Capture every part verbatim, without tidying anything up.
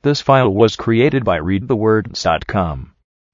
This file was created by read the words dot com.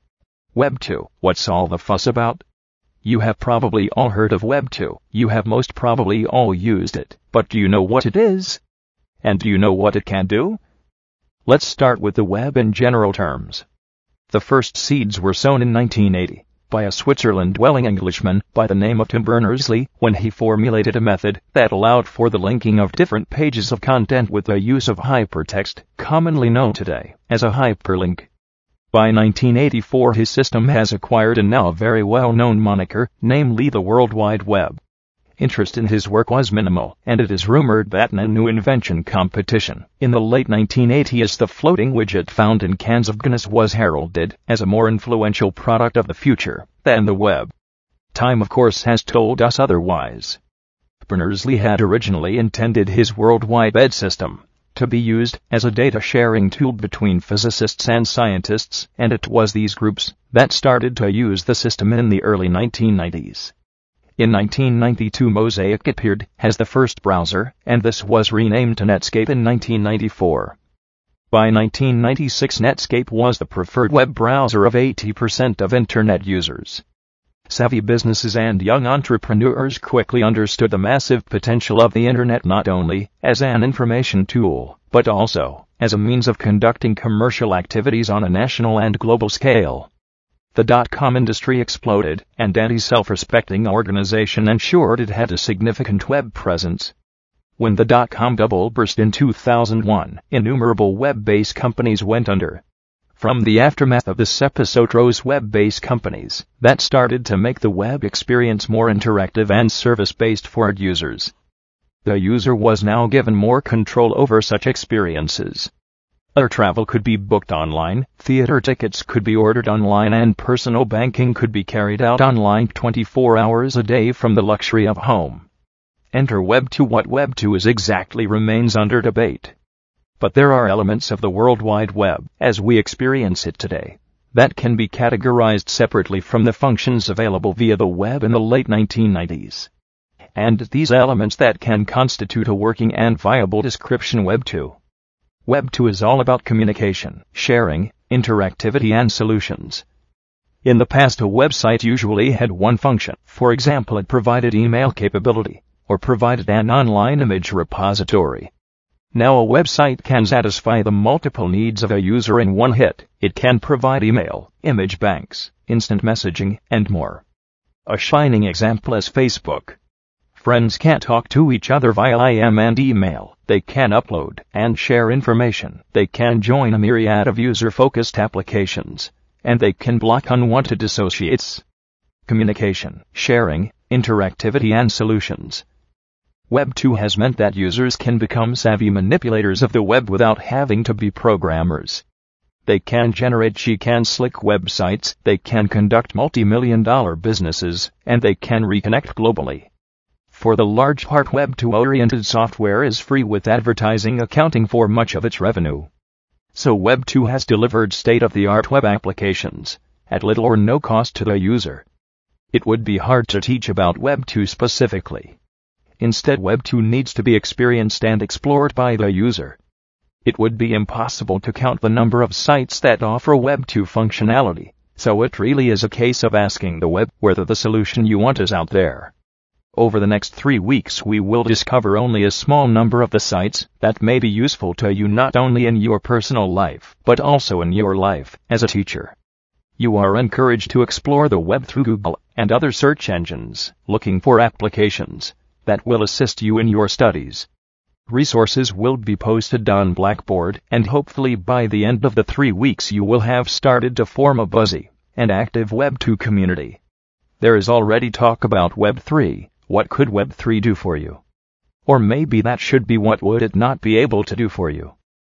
Web two. What's all the fuss about? You have probably all heard of Web two. You have most probably all used it. But do you know what it is? And do you know what it can do? Let's start with the web in general terms. The first seeds were sown in nineteen eighty by a Switzerland-dwelling Englishman by the name of Tim Berners-Lee when he formulated a method that allowed for the linking of different pages of content with the use of hypertext, commonly known today as a hyperlink. By nineteen eighty-four his system has acquired a now very well-known moniker, namely the World Wide Web. Interest in his work was minimal, and it is rumored that in a new invention competition in the late nineteen eighties the floating widget found in cans of Guinness was heralded as a more influential product of the future than the web. Time, of course, has told us otherwise. Berners-Lee had originally intended his World Wide Web system to be used as a data-sharing tool between physicists and scientists, and it was these groups that started to use the system in the early nineteen nineties. In nineteen ninety-two Mosaic appeared as the first browser, and this was renamed to Netscape in nineteen ninety-four. By nineteen ninety-six Netscape was the preferred web browser of eighty percent of Internet users. Savvy businesses and young entrepreneurs quickly understood the massive potential of the Internet not only as an information tool, but also as a means of conducting commercial activities on a national and global scale. The dot-com industry exploded, and any self-respecting organization ensured it had a significant web presence. When the dot-com bubble burst in two thousand one, innumerable web-based companies went under. From the aftermath of this episode rose web-based companies that started to make the web experience more interactive and service-based for its users. The user was now given more control over such experiences. Air travel could be booked online, theater tickets could be ordered online, and personal banking could be carried out online twenty-four hours a day from the luxury of home. Enter Web two. What Web two is exactly remains under debate. But there are elements of the World Wide Web, as we experience it today, that can be categorized separately from the functions available via the web in the late nineteen nineties. And these elements that can constitute a working and viable description Web two. Web two is all about communication, sharing, interactivity, and solutions. In the past, a website usually had one function. For example, it provided email capability, or provided an online image repository. Now a website can satisfy the multiple needs of a user in one hit. It can provide email, image banks, instant messaging, and more. A shining example is Facebook. Friends can't talk to each other via I M and email. They can upload and share information. They can join a myriad of user-focused applications. And they can block unwanted associates. Communication, sharing, interactivity, and solutions. Web two has meant that users can become savvy manipulators of the web without having to be programmers. They can generate chic and slick websites, they can conduct multi-million dollar businesses, and they can reconnect globally. For the large part, Web two-oriented software is free, with advertising accounting for much of its revenue. So Web two has delivered state-of-the-art web applications at little or no cost to the user. It would be hard to teach about Web two specifically. Instead, Web two needs to be experienced and explored by the user. It would be impossible to count the number of sites that offer Web two functionality, so it really is a case of asking the web whether the solution you want is out there. Over the next three weeks we will discover only a small number of the sites that may be useful to you not only in your personal life, but also in your life as a teacher. You are encouraged to explore the web through Google and other search engines, looking for applications that will assist you in your studies. Resources will be posted on Blackboard, and hopefully by the end of the three weeks you will have started to form a buzzy and active Web two community. There is already talk about Web three. What could Web three do for you? Or maybe that should be what would it not be able to do for you?